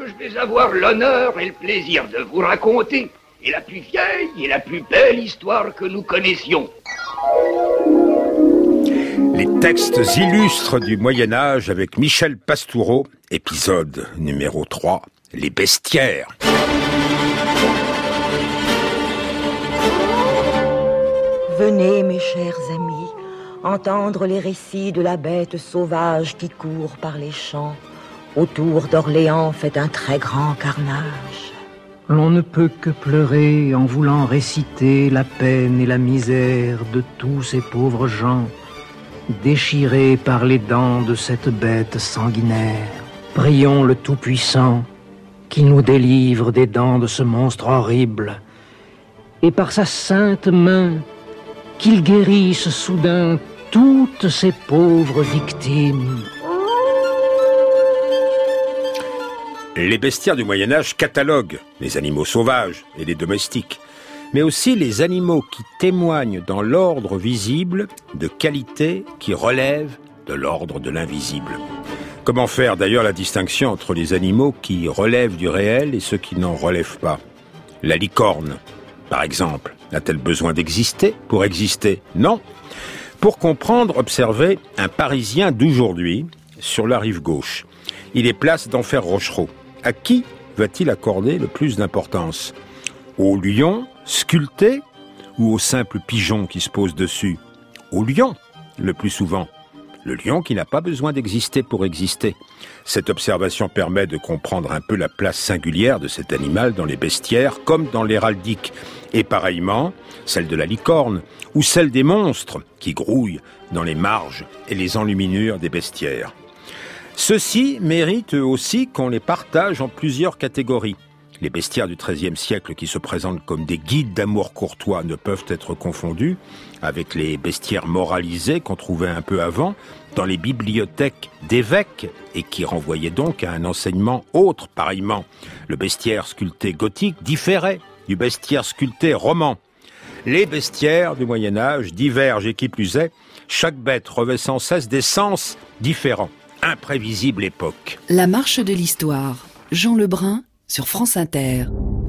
je vais avoir l'honneur et le plaisir de vous raconter est la plus vieille et la plus belle histoire que nous connaissions. Les textes illustres du Moyen-Âge avec Michel Pastoureau, épisode numéro 3, les bestiaires. Venez, mes chers amis, entendre les récits de la bête sauvage qui court par les champs. Autour d'Orléans fait un très grand carnage. L'on ne peut que pleurer en voulant réciter la peine et la misère de tous ces pauvres gens, déchirés par les dents de cette bête sanguinaire. Prions le Tout-Puissant, qui nous délivre des dents de ce monstre horrible, et par sa sainte main, qu'il guérisse soudain toutes ces pauvres victimes. Les bestiaires du Moyen-Âge cataloguent les animaux sauvages et les domestiques, mais aussi les animaux qui témoignent dans l'ordre visible de qualités qui relèvent de l'ordre de l'invisible. Comment faire d'ailleurs la distinction entre les animaux qui relèvent du réel et ceux qui n'en relèvent pas ? La licorne, par exemple, a-t-elle besoin d'exister pour exister ? Non. Pour comprendre, observez un Parisien d'aujourd'hui sur la rive gauche. Il est place d'Enfer Rochereau. À qui va-t-il accorder le plus d'importance ? Au lion sculpté ou au simple pigeon qui se pose dessus ? Au lion, le plus souvent. Le lion qui n'a pas besoin d'exister pour exister. Cette observation permet de comprendre un peu la place singulière de cet animal dans les bestiaires comme dans l'héraldique. Et pareillement, celle de la licorne ou celle des monstres qui grouillent dans les marges et les enluminures des bestiaires. Ceux-ci méritent aussi qu'on les partage en plusieurs catégories. Les bestiaires du XIIIe siècle qui se présentent comme des guides d'amour courtois ne peuvent être confondus avec les bestiaires moralisés qu'on trouvait un peu avant dans les bibliothèques d'évêques et qui renvoyaient donc à un enseignement autre. Pareillement, le bestiaire sculpté gothique différait du bestiaire sculpté roman. Les bestiaires du Moyen-Âge divergent et qui plus est, chaque bête revêt sans cesse des sens différents. Imprévisible époque. La marche de l'histoire. Jean Lebrun sur France Inter.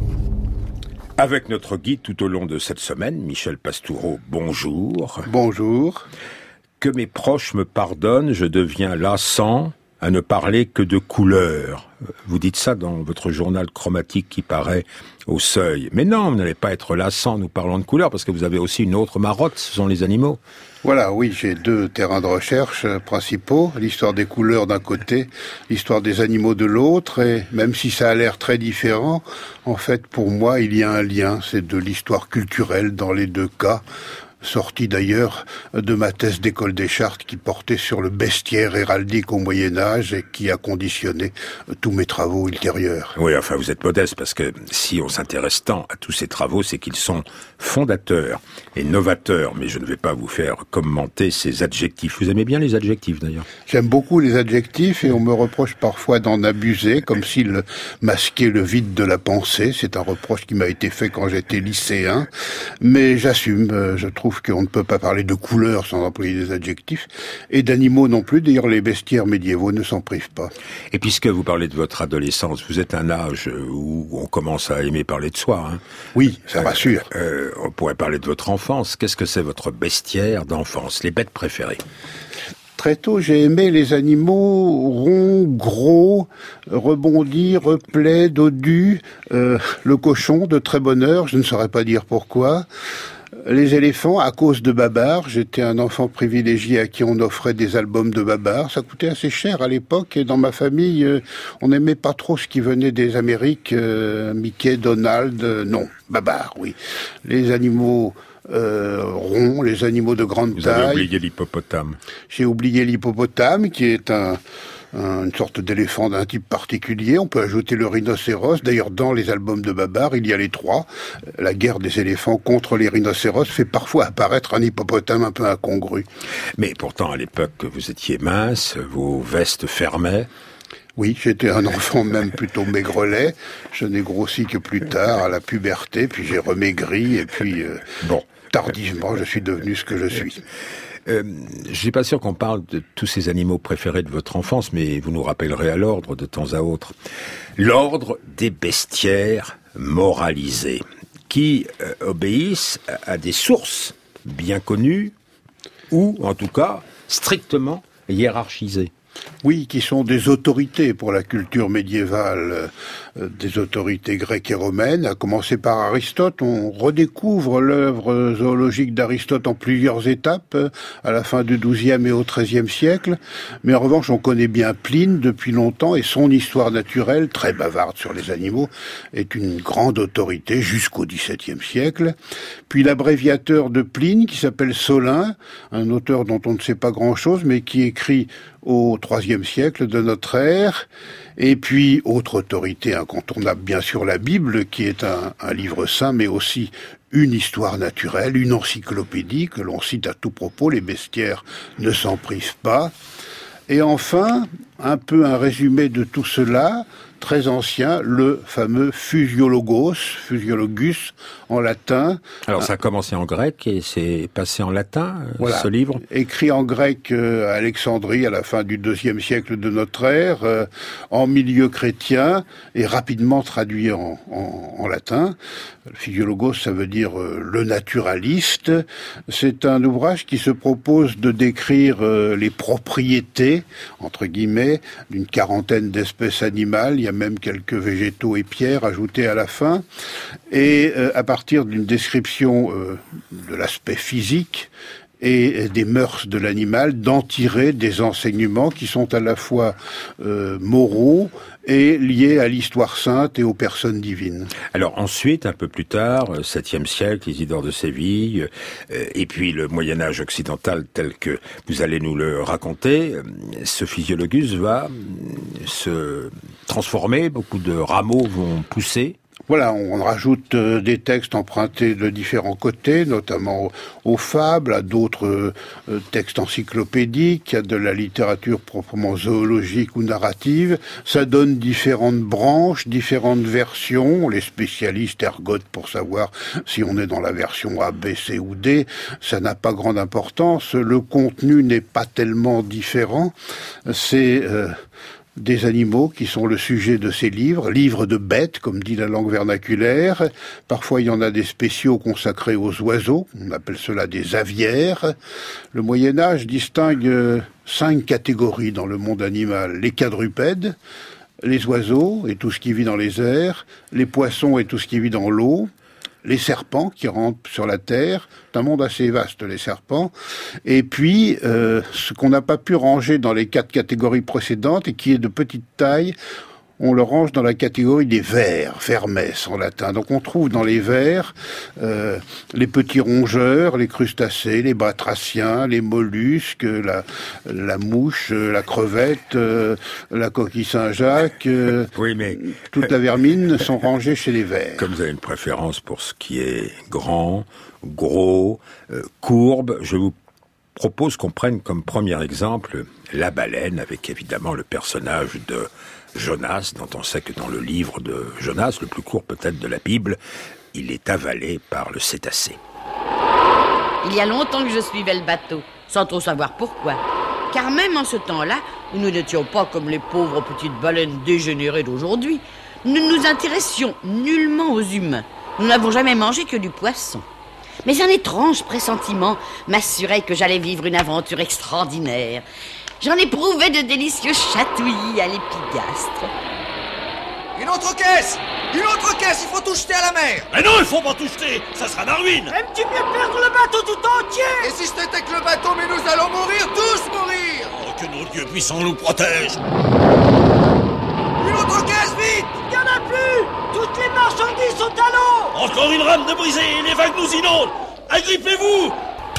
Avec notre guide tout au long de cette semaine, Michel Pastoureau, bonjour. Bonjour. Que mes proches me pardonnent, je deviens lassant à ne parler que de couleurs. Vous dites ça dans votre journal chromatique qui paraît au Seuil. Mais non, vous n'allez pas être lassant, nous parlons de couleurs, parce que vous avez aussi une autre marotte, ce sont les animaux. Voilà, oui, j'ai deux terrains de recherche principaux, l'histoire des couleurs d'un côté, l'histoire des animaux de l'autre, et même si ça a l'air très différent, en fait, pour moi, il y a un lien, c'est de l'histoire culturelle dans les deux cas, sorti d'ailleurs de ma thèse d'école des Chartes qui portait sur le bestiaire héraldique au Moyen-Âge et qui a conditionné tous mes travaux ultérieurs. Oui, enfin, vous êtes modeste parce que si on s'intéresse tant à tous ces travaux, c'est qu'ils sont fondateurs et novateurs. Mais je ne vais pas vous faire commenter ces adjectifs. Vous aimez bien les adjectifs d'ailleurs ? J'aime beaucoup les adjectifs et on me reproche parfois d'en abuser comme s'ils masquaient le vide de la pensée. C'est un reproche qui m'a été fait quand j'étais lycéen. Mais j'assume, je trouve qu'on ne peut pas parler de couleurs sans employer des adjectifs, et d'animaux non plus. D'ailleurs, les bestiaires médiévaux ne s'en privent pas. Et puisque vous parlez de votre adolescence, vous êtes un âge où on commence à aimer parler de soi. Hein. Oui, ça rassure. On pourrait parler de votre enfance. Qu'est-ce que c'est votre bestiaire d'enfance, les bêtes préférées ? Très tôt, j'ai aimé les animaux ronds, gros, rebondis, replets, dodus, le cochon de très bonne heure, je ne saurais pas dire pourquoi. Les éléphants, à cause de Babar. J'étais un enfant privilégié à qui on offrait des albums de Babar. Ça coûtait assez cher à l'époque et dans ma famille, on n'aimait pas trop ce qui venait des Amériques. Mickey, Donald, non, Babar, oui. Les animaux ronds, les animaux de grande taille. Vous avez oublié l'hippopotame. J'ai oublié l'hippopotame qui est une sorte d'éléphant d'un type particulier. On peut ajouter le rhinocéros. D'ailleurs, dans les albums de Babar, il y a les trois. La guerre des éléphants contre les rhinocéros fait parfois apparaître un hippopotame un peu incongru. Mais pourtant, à l'époque, vous étiez mince, vos vestes fermaient. Oui, j'étais un enfant même plutôt maigrelet. Je n'ai grossi que plus tard, à la puberté, puis j'ai remaigri, et puis tardivement, je suis devenu ce que je suis. Je suis pas sûr qu'on parle de tous ces animaux préférés de votre enfance, mais vous nous rappellerez à l'ordre de temps à autre. L'ordre des bestiaires moralisés, qui obéissent à des sources bien connues, ou en tout cas strictement hiérarchisées. Oui, qui sont des autorités pour la culture médiévale, des autorités grecques et romaines, à commencer par Aristote. On redécouvre l'œuvre zoologique d'Aristote en plusieurs étapes, à la fin du XIIe et au XIIIe siècle. Mais en revanche, on connaît bien Pline depuis longtemps, et son histoire naturelle, très bavarde sur les animaux, est une grande autorité jusqu'au XVIIe siècle. Puis l'abréviateur de Pline, qui s'appelle Solin, un auteur dont on ne sait pas grand-chose, mais qui écrit au IIIe siècle de notre ère. Et puis, autre autorité incontournable, bien sûr, la Bible, qui est un livre saint, mais aussi une histoire naturelle, une encyclopédie que l'on cite à tout propos. Les bestiaires ne s'en privent pas. Et enfin, un peu un résumé de tout cela, très ancien, le fameux physiologus en latin. Alors ça a commencé en grec et c'est passé en latin, voilà, ce livre. Écrit en grec à Alexandrie à la fin du IIe siècle de notre ère, en milieu chrétien et rapidement traduit en latin. Le physiologos, ça veut dire le naturaliste. C'est un ouvrage qui se propose de décrire les propriétés, entre guillemets, d'une quarantaine d'espèces animales. Il y a même quelques végétaux et pierres ajoutés à la fin. Et à partir d'une description de l'aspect physique et des mœurs de l'animal, d'en tirer des enseignements qui sont à la fois moraux et liés à l'histoire sainte et aux personnes divines. Alors ensuite, un peu plus tard, 7e siècle, Isidore de Séville, et puis le Moyen-Âge occidental tel que vous allez nous le raconter, ce physiologus va se transformer, beaucoup de rameaux vont pousser. Voilà, on rajoute des textes empruntés de différents côtés, notamment aux fables, à d'autres textes encyclopédiques, à de la littérature proprement zoologique ou narrative. Ça donne différentes branches, différentes versions. Les spécialistes ergotent pour savoir si on est dans la version A, B, C ou D. Ça n'a pas grande importance. Le contenu n'est pas tellement différent. C'est des animaux qui sont le sujet de ces livres de bêtes, comme dit la langue vernaculaire. Parfois, il y en a des spéciaux consacrés aux oiseaux, on appelle cela des aviaires. Le Moyen-Âge distingue 5 catégories dans le monde animal. Les quadrupèdes, les oiseaux et tout ce qui vit dans les airs, les poissons et tout ce qui vit dans l'eau, les serpents qui rampent sur la terre, c'est un monde assez vaste, les serpents, et puis ce qu'on n'a pas pu ranger dans les 4 catégories précédentes et qui est de petite taille, on le range dans la catégorie des vers, vermes en latin. Donc on trouve dans les vers les petits rongeurs, les crustacés, les batraciens, les mollusques, la mouche, la crevette, la coquille Saint-Jacques, oui, mais toute la vermine sont rangées chez les vers. Comme vous avez une préférence pour ce qui est grand, gros, courbe, je vous propose qu'on prenne comme premier exemple la baleine, avec évidemment le personnage de Jonas, dont on sait que dans le livre de Jonas, le plus court peut-être de la Bible, il est avalé par le cétacé. Il y a longtemps que je suivais le bateau, sans trop savoir pourquoi. Car même en ce temps-là, où nous n'étions pas comme les pauvres petites baleines dégénérées d'aujourd'hui, nous ne nous intéressions nullement aux humains. Nous n'avons jamais mangé que du poisson. Mais un étrange pressentiment m'assurait que j'allais vivre une aventure extraordinaire. J'en éprouvais de délicieux chatouillis à l'épigastre. Une autre caisse, il faut tout jeter à la mer. Mais non, il faut pas tout jeter, ça sera la ruine. Aimes-tu mieux perdre le bateau tout entier? Et si c'était que le bateau, mais nous allons mourir, tous mourir. Oh, que nos dieux puissants nous protègent. Une autre caisse, vite. Il n'y en a plus. Toutes les marchandises sont à l'eau. Encore une rame de brisée, les vagues nous inondent. Agrippez-vous.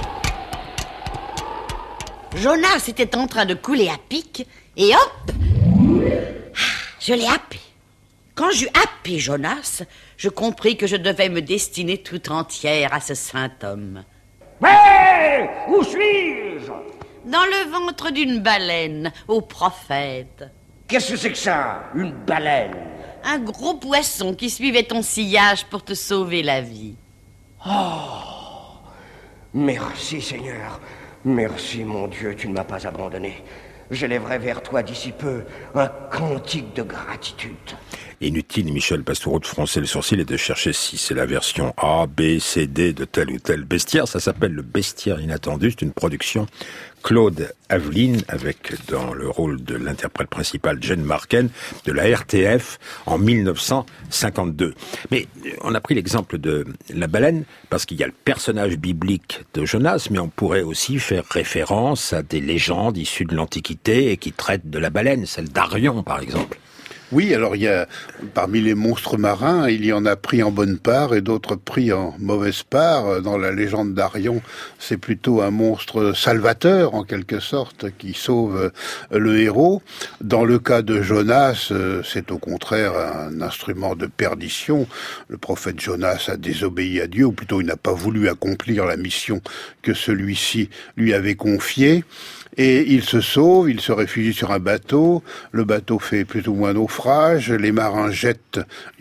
Jonas était en train de couler à pic, et hop, je l'ai happé. Quand j'eus happé Jonas, je compris que je devais me destiner tout entière à ce saint homme. Mais où suis-je? Dans le ventre d'une baleine, ô prophète. Qu'est-ce que c'est que ça, une baleine? Un gros poisson qui suivait ton sillage pour te sauver la vie. Oh, merci Seigneur. Merci, mon Dieu, tu ne m'as pas abandonné. J'élèverai vers toi d'ici peu un cantique de gratitude. Inutile, Michel Pastoureau, de froncer le sourcil et de chercher si c'est la version A, B, C, D de tel ou tel bestiaire. Ça s'appelle Le Bestiaire Inattendu. C'est une production Claude Aveline, avec dans le rôle de l'interprète principal Jane Marken, de la RTF en 1952. Mais on a pris l'exemple de la baleine parce qu'il y a le personnage biblique de Jonas, mais on pourrait aussi faire référence à des légendes issues de l'Antiquité et qui traitent de la baleine, celle d'Arion par exemple. Oui, alors il y a, parmi les monstres marins, il y en a pris en bonne part et d'autres pris en mauvaise part. Dans la légende d'Arion, c'est plutôt un monstre salvateur, en quelque sorte, qui sauve le héros. Dans le cas de Jonas, c'est au contraire un instrument de perdition. Le prophète Jonas a désobéi à Dieu, ou plutôt il n'a pas voulu accomplir la mission que celui-ci lui avait confiée. Et il se sauve, il se réfugie sur un bateau, le bateau fait plus ou moins naufrage, les marins jettent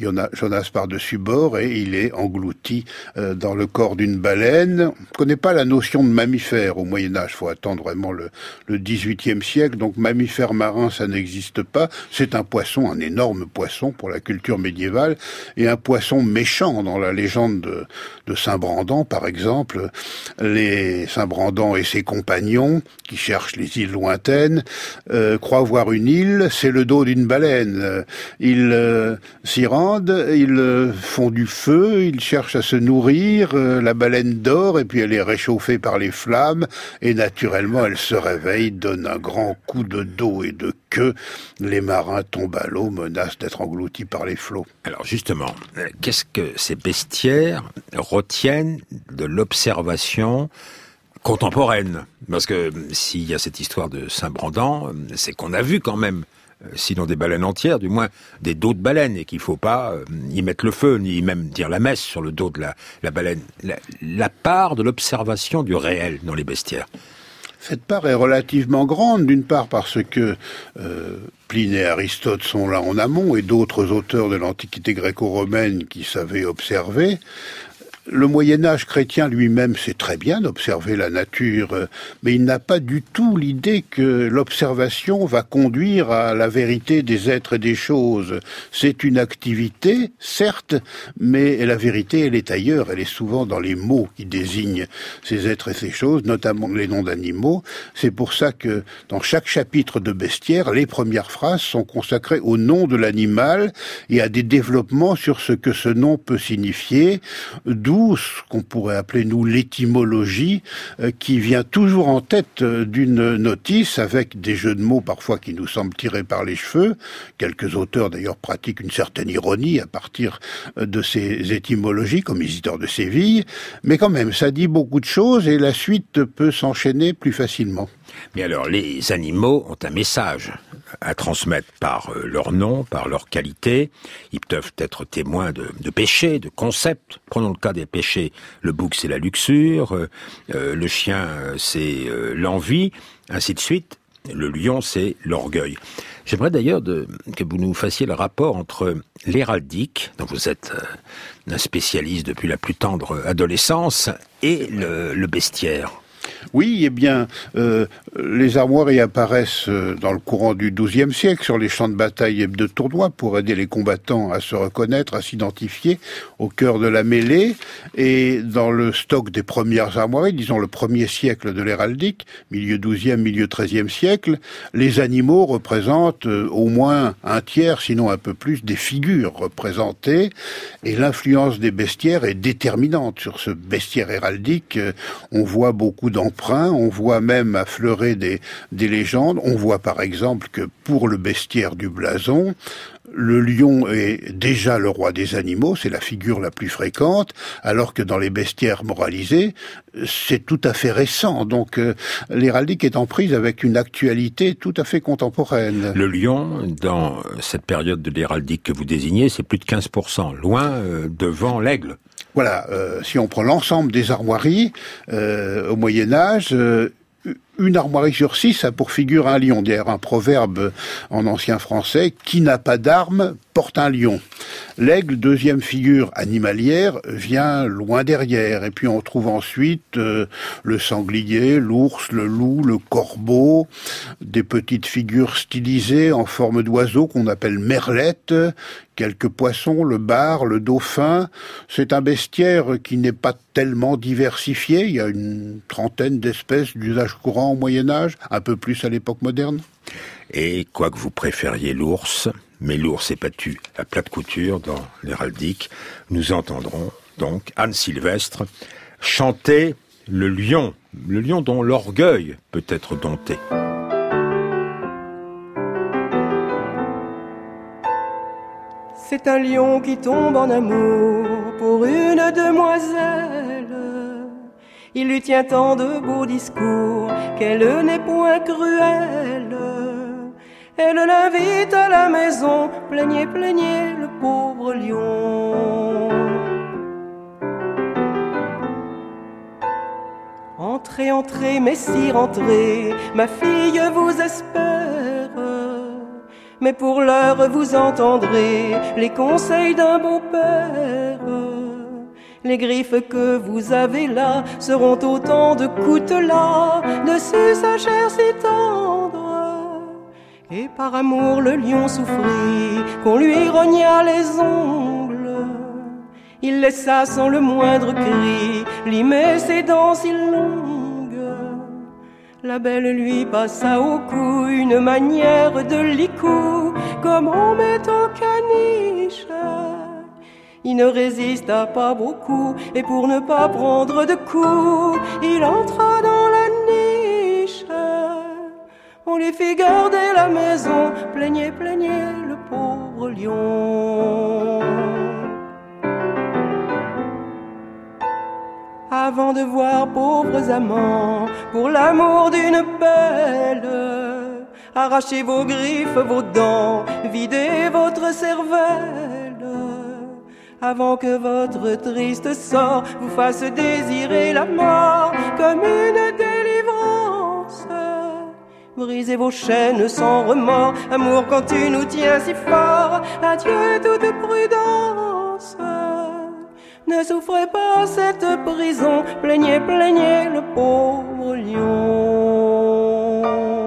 Jonas par-dessus bord et il est englouti dans le corps d'une baleine. On ne connaît pas la notion de mammifère au Moyen-Âge, il faut attendre vraiment le XVIIIe siècle, donc mammifère marin ça n'existe pas, c'est un poisson, un énorme poisson pour la culture médiévale, et un poisson méchant dans la légende de Saint-Brandan par exemple. Les Saint-Brandan et ses compagnons qui cherchent les îles lointaines, croient voir une île, c'est le dos d'une baleine. Ils s'y rendent, ils font du feu, ils cherchent à se nourrir, la baleine dort et puis elle est réchauffée par les flammes et naturellement elle se réveille, donne un grand coup de dos et de queue. Les marins tombent à l'eau, menacent d'être engloutis par les flots. Alors justement, qu'est-ce que ces bestiaires retiennent de l'observation contemporaine? Parce que s'il y a cette histoire de Saint-Brandan, c'est qu'on a vu quand même, sinon des baleines entières, du moins des dos de baleines, et qu'il faut pas y mettre le feu, ni même dire la messe sur le dos de la baleine. La part de l'observation du réel dans les bestiaires. Cette part est relativement grande, d'une part parce que Pline et Aristote sont là en amont, et d'autres auteurs de l'Antiquité gréco-romaine qui savaient observer. Le Moyen-Âge chrétien lui-même sait très bien d'observer la nature, mais il n'a pas du tout l'idée que l'observation va conduire à la vérité des êtres et des choses. C'est une activité, certes, mais la vérité, elle est ailleurs, elle est souvent dans les mots qui désignent ces êtres et ces choses, notamment les noms d'animaux. C'est pour ça que dans chaque chapitre de Bestiaire, les premières phrases sont consacrées au nom de l'animal et à des développements sur ce que ce nom peut signifier, d'où ce qu'on pourrait appeler, nous, l'étymologie, qui vient toujours en tête d'une notice, avec des jeux de mots parfois qui nous semblent tirés par les cheveux. Quelques auteurs, d'ailleurs, pratiquent une certaine ironie à partir de ces étymologies, comme Isidore de Séville, mais quand même, ça dit beaucoup de choses et la suite peut s'enchaîner plus facilement. Mais alors, les animaux ont un message à transmettre par leur nom, par leur qualité. Ils peuvent être témoins de péchés, de concepts. Prenons le cas des péchés. Le bouc, c'est la luxure. Le chien, c'est l'envie. Ainsi de suite. Le lion, c'est l'orgueil. J'aimerais d'ailleurs que vous nous fassiez le rapport entre l'héraldique, dont vous êtes un spécialiste depuis la plus tendre adolescence, et le bestiaire. Oui, eh bien, les armoiries apparaissent dans le courant du XIIe siècle sur les champs de bataille et de tournois pour aider les combattants à se reconnaître, à s'identifier au cœur de la mêlée. Et dans le stock des premières armoiries, disons le premier siècle de l'héraldique, milieu XIIe, milieu XIIIe siècle, les animaux représentent au moins un tiers, sinon un peu plus, des figures représentées. Et l'influence des bestiaires est déterminante sur ce bestiaire héraldique. On voit beaucoup d'emprunts, on voit même affleurer des légendes. On voit par exemple que pour le bestiaire du blason, le lion est déjà le roi des animaux, c'est la figure la plus fréquente, alors que dans les bestiaires moralisés, c'est tout à fait récent. Donc l'héraldique est en prise avec une actualité tout à fait contemporaine. Le lion, dans cette période de l'héraldique que vous désignez, c'est plus de 15%, loin devant l'aigle. Voilà, si on prend l'ensemble des armoiries, au Moyen-Âge, une armoirie sur 6 a pour figure un lion. D'ailleurs, un proverbe en ancien français, qui n'a pas d'arme porte un lion. L'aigle, deuxième figure animalière, vient loin derrière. Et puis on trouve ensuite le sanglier, l'ours, le loup, le corbeau, des petites figures stylisées en forme d'oiseau qu'on appelle merlettes, quelques poissons, le bar, le dauphin. C'est un bestiaire qui n'est pas tellement diversifié. Il y a une trentaine d'espèces d'usage courant au Moyen-Âge, un peu plus à l'époque moderne. Et quoique vous préfériez l'ours, mais l'ours est battu à plate couture dans l'héraldique, nous entendrons donc Anne Sylvestre chanter le lion dont l'orgueil peut être dompté. C'est un lion qui tombe en amour pour une demoiselle. Il lui tient tant de beaux discours qu'elle n'est point cruelle. Elle l'invite à la maison, plaignez, plaignez le pauvre lion. Entrez, entrez, messire, entrez, ma fille vous espère. Mais pour l'heure vous entendrez les conseils d'un beau-père. Les griffes que vous avez là seront autant de coutelas dessus sa chair si tendre. Et par amour le lion souffrit qu'on lui rogna les ongles. Il laissa sans le moindre cri limer ses dents si longues. La belle lui passa au cou une manière de licou, comme on met en caniche. Il ne résista pas beaucoup, et pour ne pas prendre de coups, il entra dans la niche. On lui fit garder la maison, plaignez, plaignez le pauvre lion. Avant de voir pauvres amants, pour l'amour d'une belle, arrachez vos griffes, vos dents, videz votre cervelle, avant que votre triste sort vous fasse désirer la mort comme une délivrance. Brisez vos chaînes sans remords, amour quand tu nous tiens si fort, adieu toute prudence. Ne souffrez pas cette prison, plaignez, plaignez le pauvre lion.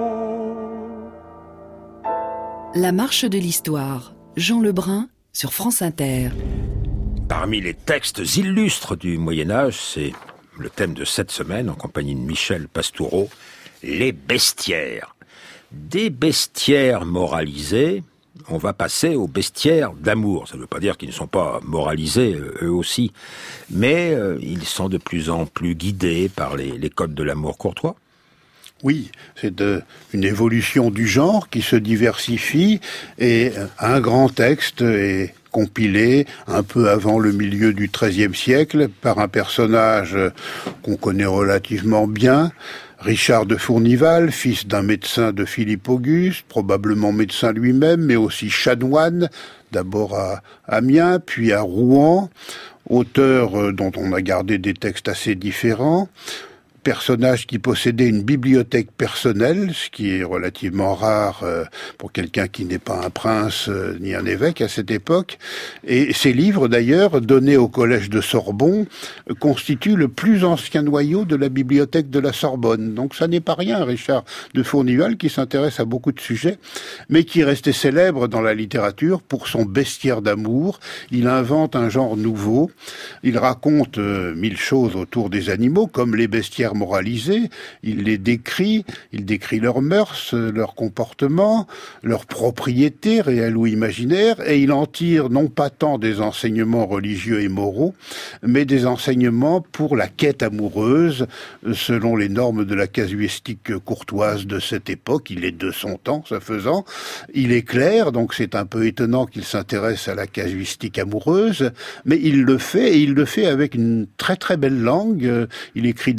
La marche de l'histoire, Jean Lebrun sur France Inter. Parmi les textes illustres du Moyen-Âge, c'est le thème de cette semaine, en compagnie de Michel Pastoureau, les bestiaires. Des bestiaires moralisés, on va passer aux bestiaires d'amour. Ça ne veut pas dire qu'ils ne sont pas moralisés, eux aussi, mais ils sont de plus en plus guidés par les codes de l'amour courtois. Oui, c'est une évolution du genre qui se diversifie, et un grand texte est compilé un peu avant le milieu du XIIIe siècle par un personnage qu'on connaît relativement bien, Richard de Fournival, fils d'un médecin de Philippe Auguste, probablement médecin lui-même, mais aussi chanoine, d'abord à Amiens, puis à Rouen, auteur dont on a gardé des textes assez différents. Personnage qui possédait une bibliothèque personnelle, ce qui est relativement rare pour quelqu'un qui n'est pas un prince ni un évêque à cette époque. Et ces livres, d'ailleurs, donnés au collège de Sorbonne, constituent le plus ancien noyau de la bibliothèque de la Sorbonne. Donc ça n'est pas rien, Richard de Fournival, qui s'intéresse à beaucoup de sujets, mais qui est resté célèbre dans la littérature pour son bestiaire d'amour. Il invente un genre nouveau. Il raconte 1000 choses autour des animaux, comme les bestiaires moralisés, il les décrit, il décrit leurs mœurs, leurs comportements, leurs propriétés réelles ou imaginaires, et il en tire non pas tant des enseignements religieux et moraux, mais des enseignements pour la quête amoureuse, selon les normes de la casuistique courtoise de cette époque. Il est de son temps, ça faisant. Il est clair, donc c'est un peu étonnant qu'il s'intéresse à la casuistique amoureuse, mais il le fait, et il le fait avec une très très belle langue. Il écrit d'abord en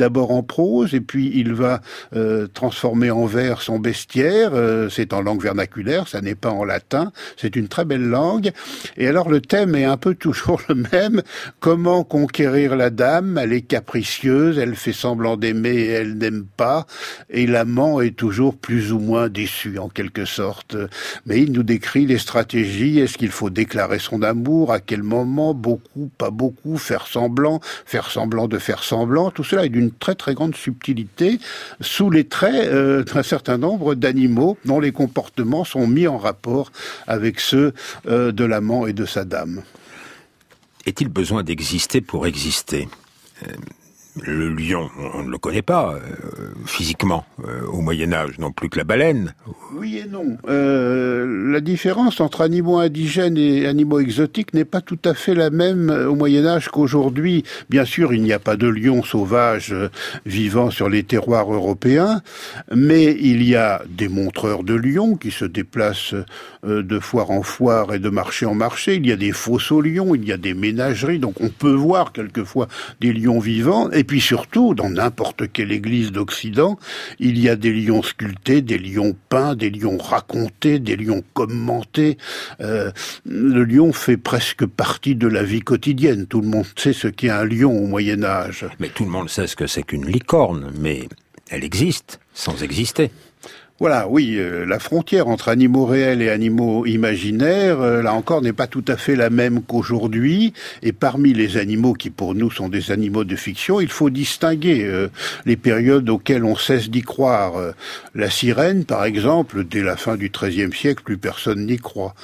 prose, et puis il va transformer en vers son bestiaire. C'est en langue vernaculaire, ça n'est pas en latin. C'est une très belle langue. Et alors le thème est un peu toujours le même. Comment conquérir la dame? Elle est capricieuse, elle fait semblant d'aimer et elle n'aime pas. Et l'amant est toujours plus ou moins déçu en quelque sorte. Mais il nous décrit les stratégies. Est-ce qu'il faut déclarer son amour? À quel moment? Beaucoup, pas beaucoup? Faire semblant de faire semblant. Tout cela est d'une très très grande subtilité sous les traits d'un certain nombre d'animaux dont les comportements sont mis en rapport avec ceux de l'amant et de sa dame. Est-il besoin d'exister pour exister ? Le lion, on ne le connaît pas physiquement au Moyen-Âge, non plus que la baleine. Oui et non. La différence entre animaux indigènes et animaux exotiques n'est pas tout à fait la même au Moyen-Âge qu'aujourd'hui. Bien sûr, il n'y a pas de lions sauvages vivant sur les terroirs européens, mais il y a des montreurs de lions qui se déplacent de foire en foire et de marché en marché. Il y a des fosses aux lions, il y a des ménageries, donc on peut voir quelquefois des lions vivants. Et puis surtout, dans n'importe quelle église d'Occident, il y a des lions sculptés, des lions peints, des lions racontés, des lions commentés. Le lion fait presque partie de la vie quotidienne. Tout le monde sait ce qu'est un lion au Moyen-Âge. Mais tout le monde sait ce que c'est qu'une licorne, mais elle existe sans exister. Voilà, oui, la frontière entre animaux réels et animaux imaginaires, là encore, n'est pas tout à fait la même qu'aujourd'hui. Et parmi les animaux qui, pour nous, sont des animaux de fiction, il faut distinguer les périodes auxquelles on cesse d'y croire. La sirène, par exemple, dès la fin du XIIIe siècle, plus personne n'y croit.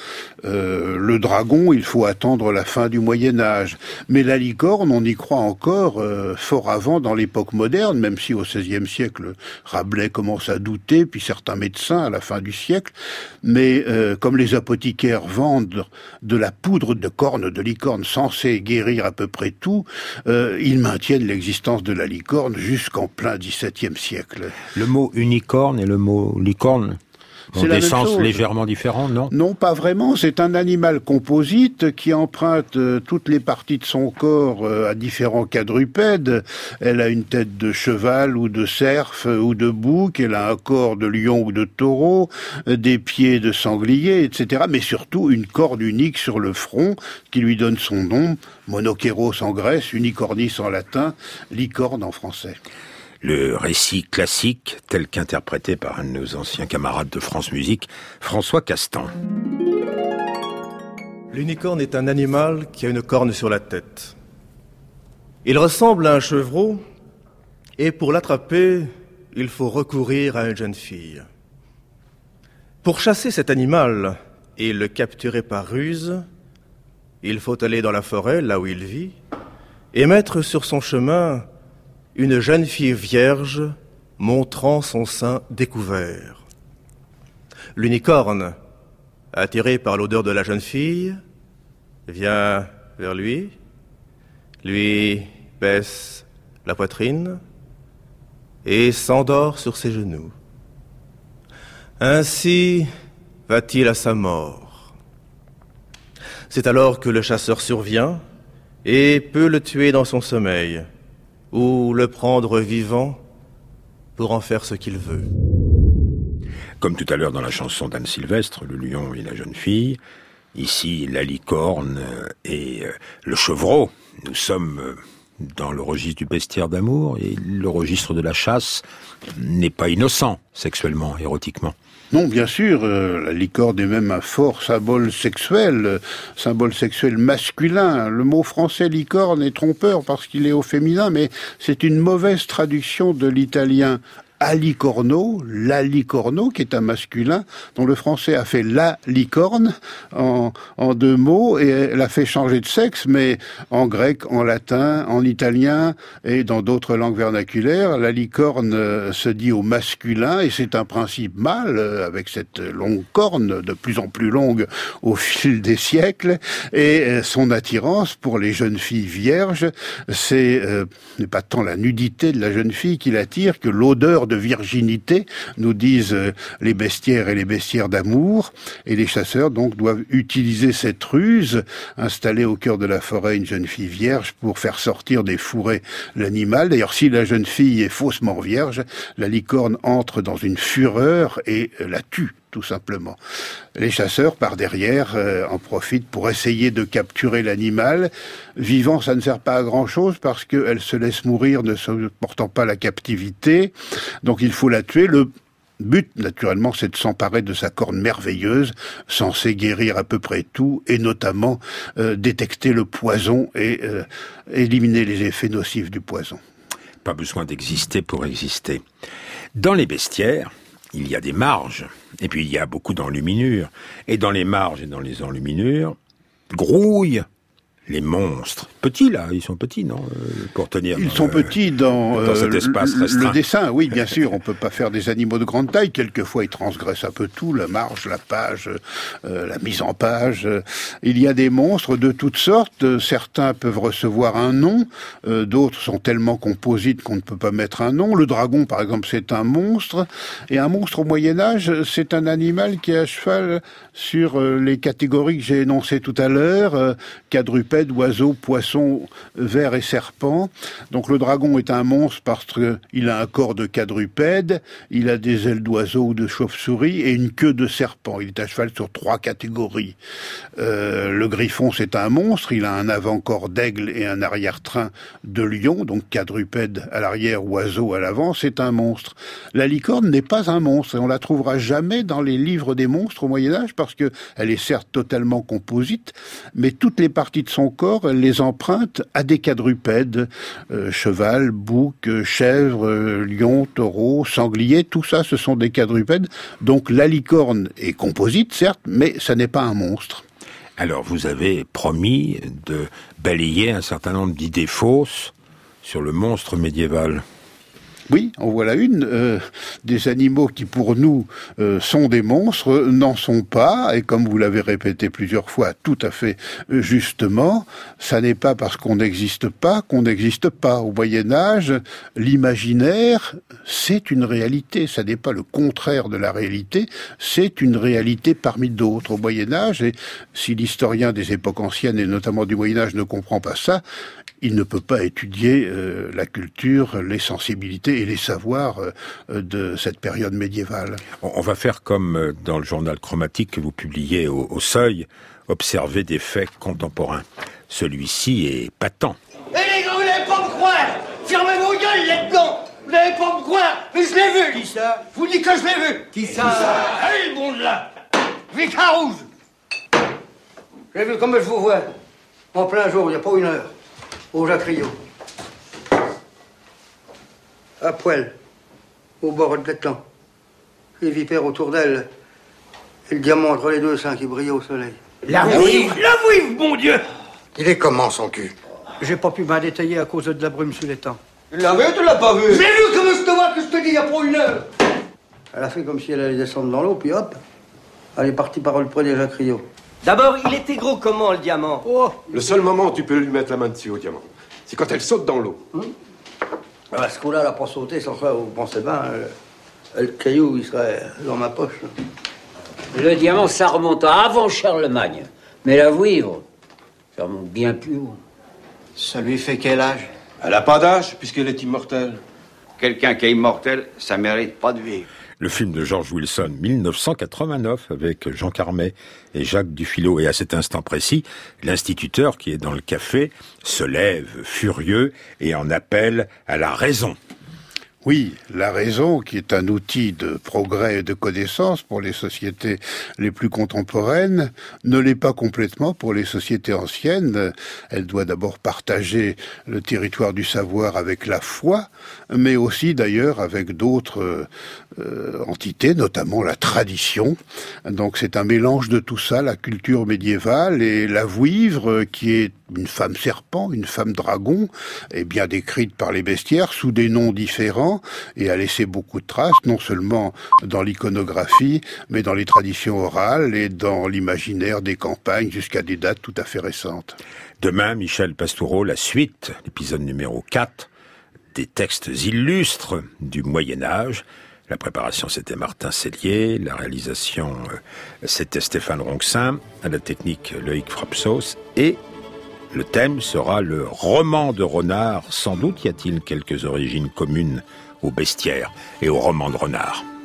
Le dragon, il faut attendre la fin du Moyen-Âge. Mais la licorne, on y croit encore fort avant dans l'époque moderne, même si au XVIe siècle, Rabelais commence à douter, puis certains médecins à la fin du siècle, mais comme les apothicaires vendent de la poudre de corne de licorne censée guérir à peu près tout, ils maintiennent l'existence de la licorne jusqu'en plein XVIIe siècle. Le mot unicorne et le mot licorne ont des sens légèrement différents, non ? Non, pas vraiment. C'est un animal composite qui emprunte toutes les parties de son corps à différents quadrupèdes. Elle a une tête de cheval ou de cerf ou de bouc, elle a un corps de lion ou de taureau, des pieds de sanglier, etc. Mais surtout une corne unique sur le front qui lui donne son nom, Monochéros en Grèce, Unicornis en latin, licorne en français. Le récit classique, tel qu'interprété par un de nos anciens camarades de France Musique, François Castan. L'unicorne est un animal qui a une corne sur la tête. Il ressemble à un chevreau, et pour l'attraper, il faut recourir à une jeune fille. Pour chasser cet animal et le capturer par ruse, il faut aller dans la forêt, là où il vit, et mettre sur son chemin une jeune fille vierge montrant son sein découvert. L'unicorne, attiré par l'odeur de la jeune fille, vient vers lui baisse la poitrine et s'endort sur ses genoux. Ainsi va-t-il à sa mort. C'est alors que le chasseur survient et peut le tuer dans son sommeil, ou le prendre vivant pour en faire ce qu'il veut. Comme tout à l'heure dans la chanson d'Anne Sylvestre, le lion et la jeune fille, ici la licorne et le chevreau. Nous sommes dans le registre du bestiaire d'amour et le registre de la chasse n'est pas innocent sexuellement, érotiquement. Non, bien sûr, la licorne est même un fort symbole sexuel masculin. Le mot français licorne est trompeur parce qu'il est au féminin, mais c'est une mauvaise traduction de l'italien alicorno, la licorno, qui est un masculin, dont le français a fait la licorne en deux mots, et l'a fait changer de sexe, mais en grec, en latin, en italien, et dans d'autres langues vernaculaires, la licorne se dit au masculin, et c'est un principe mâle, avec cette longue corne, de plus en plus longue au fil des siècles, et son attirance pour les jeunes filles vierges, c'est n'est pas tant la nudité de la jeune fille qui l'attire que l'odeur de virginité, nous disent les bestiaires et les bestiaires d'amour, et les chasseurs donc doivent utiliser cette ruse, installer au cœur de la forêt une jeune fille vierge pour faire sortir des fourrés l'animal. D'ailleurs, si la jeune fille est faussement vierge, la licorne entre dans une fureur et la tue, tout simplement. Les chasseurs, par derrière, en profitent pour essayer de capturer l'animal. Vivant, ça ne sert pas à grand-chose parce qu'elle se laisse mourir ne supportant pas la captivité. Donc il faut la tuer. Le but, naturellement, c'est de s'emparer de sa corne merveilleuse, censée guérir à peu près tout, et notamment détecter le poison et éliminer les effets nocifs du poison. Pas besoin d'exister pour exister. Dans les bestiaires, il y a des marges, et puis il y a beaucoup d'enluminures. Et dans les marges et dans les enluminures, grouillent les monstres. Petits, là, ils sont petits, non? Pour tenir. Ils sont petits dans cet espace restreint. Le dessin, oui, bien sûr. On peut pas faire des animaux de grande taille. Quelquefois, ils transgressent un peu tout, la marge, la page, la mise en page. Il y a des monstres de toutes sortes. Certains peuvent recevoir un nom. D'autres sont tellement composites qu'on ne peut pas mettre un nom. Le dragon, par exemple, c'est un monstre. Et un monstre au Moyen-Âge, c'est un animal qui est à cheval sur les catégories que j'ai énoncées tout à l'heure. Quadrupède, oiseau, poisson, ver et serpent. Donc le dragon est un monstre parce qu'il a un corps de quadrupède, il a des ailes d'oiseau ou de chauve-souris et une queue de serpent. Il est à cheval sur 3 catégories. Le griffon, c'est un monstre, il a un avant-corps d'aigle et un arrière-train de lion, donc quadrupède à l'arrière, oiseau à l'avant, c'est un monstre. La licorne n'est pas un monstre et on la trouvera jamais dans les livres des monstres au Moyen-Âge parce que elle est certes totalement composite, mais toutes les parties de son corps, elle les emprunte à des quadrupèdes, cheval, bouc, chèvre, lion, taureau, sanglier, tout ça ce sont des quadrupèdes. Donc la licorne est composite certes, mais ça n'est pas un monstre. Alors vous avez promis de balayer un certain nombre d'idées fausses sur le monstre médiéval. Oui, en voilà une. Des animaux qui pour nous sont des monstres n'en sont pas, et comme vous l'avez répété plusieurs fois, tout à fait justement, ça n'est pas parce qu'on n'existe pas qu'on n'existe pas. Au Moyen-Âge, l'imaginaire, c'est une réalité, ça n'est pas le contraire de la réalité, c'est une réalité parmi d'autres. Au Moyen-Âge, et si l'historien des époques anciennes, et notamment du Moyen-Âge, ne comprend pas ça, il ne peut pas étudier la culture, les sensibilités et les savoirs de cette période médiévale. On va faire comme dans le journal chromatique que vous publiez au Seuil, observer des faits contemporains. Celui-ci est patent. Eh les gars, vous n'allez pas me croire! Fermez vos gueules là-dedans! Vous n'allez pas me croire! Mais je l'ai vu! Qui ça? Je vous dis que je l'ai vu! Qui ça? Allez le bon de là! Victor Rouge! Je l'ai vu comme je vous vois. En plein jour, il n'y a pas une heure. Au Jacquriot. À poil. Au bord de l'étang. Les vipères autour d'elle. Et le diamant entre les deux seins qui brillait au soleil. La vouive, mon Dieu! Il est comment son cul? J'ai pas pu m'en détailler à cause de la brume sous l'étang. Tu l'as vu ou tu l'as pas vu? Je l'ai vu comme je te vois que je te dis il y a pas une heure! Elle a fait comme si elle allait descendre dans l'eau, puis hop, elle est partie par le près des Jacquriot. D'abord, il était gros comment, le diamant? Oh! Le seul moment où tu peux lui mettre la main dessus au diamant, c'est quand elle saute dans l'eau. À ce coup-là, elle n'a pas sauté, sans ça, vous pensez bien, le caillou, il serait dans ma poche. Le diamant, ça remonte à avant Charlemagne. Mais la vouivre, ça remonte bien plus haut. Ça lui fait quel âge? Elle a pas d'âge, puisqu'elle est immortelle. Quelqu'un qui est immortel, ça mérite pas de vivre. Le film de George Wilson, 1989, avec Jean Carmet et Jacques Dufilot. Et à cet instant précis, l'instituteur qui est dans le café se lève furieux et en appelle à la raison. Oui, la raison, qui est un outil de progrès et de connaissance pour les sociétés les plus contemporaines, ne l'est pas complètement pour les sociétés anciennes. Elle doit d'abord partager le territoire du savoir avec la foi, mais aussi d'ailleurs avec d'autres entités, notamment la tradition. Donc c'est un mélange de tout ça, la culture médiévale et la vouivre, qui est une femme serpent, une femme dragon, est bien décrite par les bestiaires sous des noms différents et a laissé beaucoup de traces, non seulement dans l'iconographie, mais dans les traditions orales et dans l'imaginaire des campagnes jusqu'à des dates tout à fait récentes. Demain, Michel Pastoureau, la suite, l'épisode numéro 4, des textes illustres du Moyen-Âge. La préparation, c'était Martin Sellier. La réalisation, c'était Stéphane Ronxin. À la technique, Loïc Frapsos. Et le thème sera le roman de renard. Sans doute y a-t-il quelques origines communes au bestiaire et au roman de renard.